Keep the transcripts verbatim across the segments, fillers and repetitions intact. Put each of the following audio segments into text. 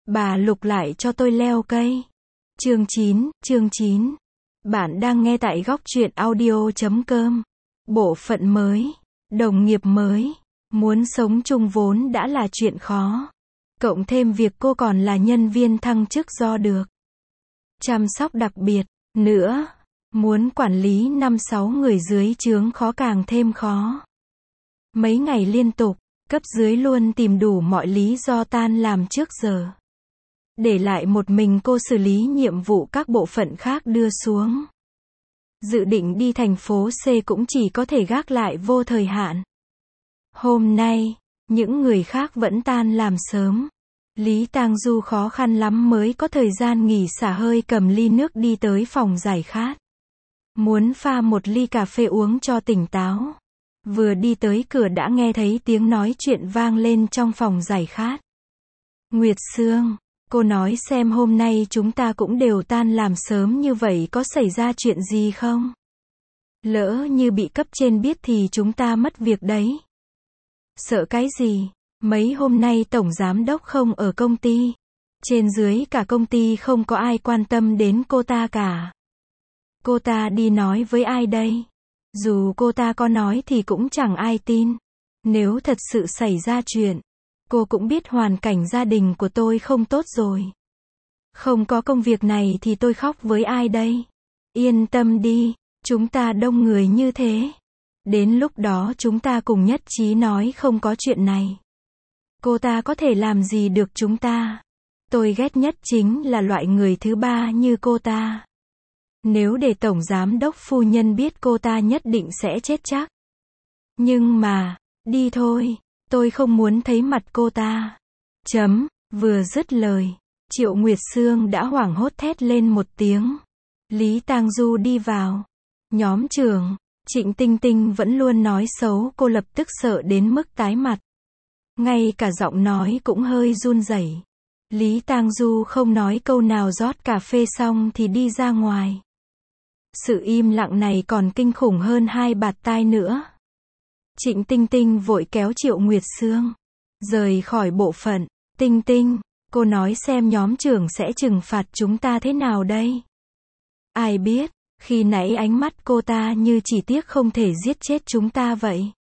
Bà Lục lại cho tôi leo cây. Chương chín, chương chín. Bạn đang nghe tại góc truyện audio chấm com. Bộ phận mới, đồng nghiệp mới, muốn sống chung vốn đã là chuyện khó. Cộng thêm việc cô còn là nhân viên thăng chức do được chăm sóc đặc biệt nữa. Muốn quản lý năm sáu người dưới trướng khó càng thêm khó. Mấy ngày liên tục, cấp dưới luôn tìm đủ mọi lý do tan làm trước giờ. Để lại một mình cô xử lý nhiệm vụ các bộ phận khác đưa xuống. Dự định đi thành phố C cũng chỉ có thể gác lại vô thời hạn. Hôm nay, những người khác vẫn tan làm sớm. Lý Tang Du khó khăn lắm mới có thời gian nghỉ xả hơi, cầm ly nước đi tới phòng giải khát. Muốn pha một ly cà phê uống cho tỉnh táo. Vừa đi tới cửa đã nghe thấy tiếng nói chuyện vang lên trong phòng giải khát. Nguyệt Sương, cô nói xem hôm nay chúng ta cũng đều tan làm sớm như vậy có xảy ra chuyện gì không? Lỡ như bị cấp trên biết thì chúng ta mất việc đấy. Sợ cái gì? Mấy hôm nay tổng giám đốc không ở công ty. Trên dưới cả công ty không có ai quan tâm đến cô ta cả. Cô ta đi nói với ai đây? Dù cô ta có nói thì cũng chẳng ai tin. Nếu thật sự xảy ra chuyện, cô cũng biết hoàn cảnh gia đình của tôi không tốt rồi. Không có công việc này thì tôi khóc với ai đây? Yên tâm đi, chúng ta đông người như thế. Đến lúc đó chúng ta cùng nhất trí nói không có chuyện này. Cô ta có thể làm gì được chúng ta? Tôi ghét nhất chính là loại người thứ ba như cô ta. Nếu để tổng giám đốc phu nhân biết cô ta nhất định sẽ chết chắc. Nhưng mà, đi thôi, tôi không muốn thấy mặt cô ta. Chấm, vừa dứt lời, Triệu Nguyệt Sương đã hoảng hốt thét lên một tiếng. Lý Tang Du đi vào. Nhóm trưởng, Trịnh Tinh Tinh vẫn luôn nói xấu cô, lập tức sợ đến mức tái mặt. Ngay cả giọng nói cũng hơi run rẩy. Lý Tang Du không nói câu nào, rót cà phê xong thì đi ra ngoài. Sự im lặng này còn kinh khủng hơn hai bạt tai nữa. Trịnh Tinh Tinh vội kéo Triệu Nguyệt Sương rời khỏi bộ phận. Tinh Tinh, cô nói xem nhóm trưởng sẽ trừng phạt chúng ta thế nào đây? Ai biết, khi nãy ánh mắt cô ta như chỉ tiếc không thể giết chết chúng ta vậy.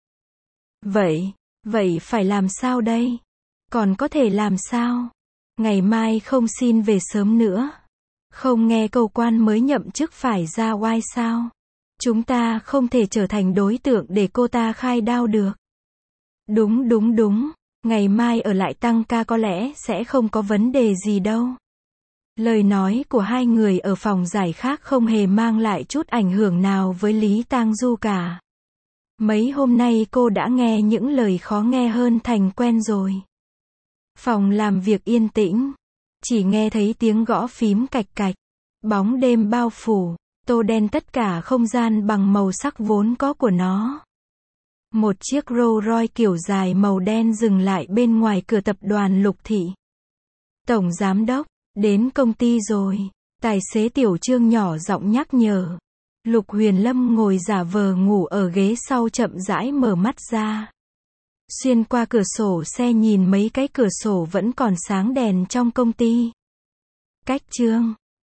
Vậy, vậy phải làm sao đây? Còn có thể làm sao? Ngày mai không xin về sớm nữa. Không nghe câu quan mới nhậm chức phải ra oai sao? Chúng ta không thể trở thành đối tượng để cô ta khai đao được. Đúng đúng đúng, ngày mai ở lại tăng ca có lẽ sẽ không có vấn đề gì đâu. Lời nói của hai người ở phòng giải khát không hề mang lại chút ảnh hưởng nào với Lý Tang Du cả. Mấy hôm nay cô đã nghe những lời khó nghe hơn thành quen rồi. Phòng làm việc yên tĩnh. Chỉ nghe thấy tiếng gõ phím cạch cạch. Bóng đêm bao phủ, tô đen tất cả không gian bằng màu sắc vốn có của nó. Một chiếc Rolls Royce kiểu dài màu đen dừng lại bên ngoài cửa tập đoàn Lục Thị. Tổng giám đốc, đến công ty rồi. Tài xế Tiểu Trương nhỏ giọng nhắc nhở. Lục Huyền Lâm ngồi giả vờ ngủ ở ghế sau chậm rãi mở mắt ra. Xuyên qua cửa sổ xe nhìn mấy cái cửa sổ vẫn còn sáng đèn trong công ty. Cách Trương,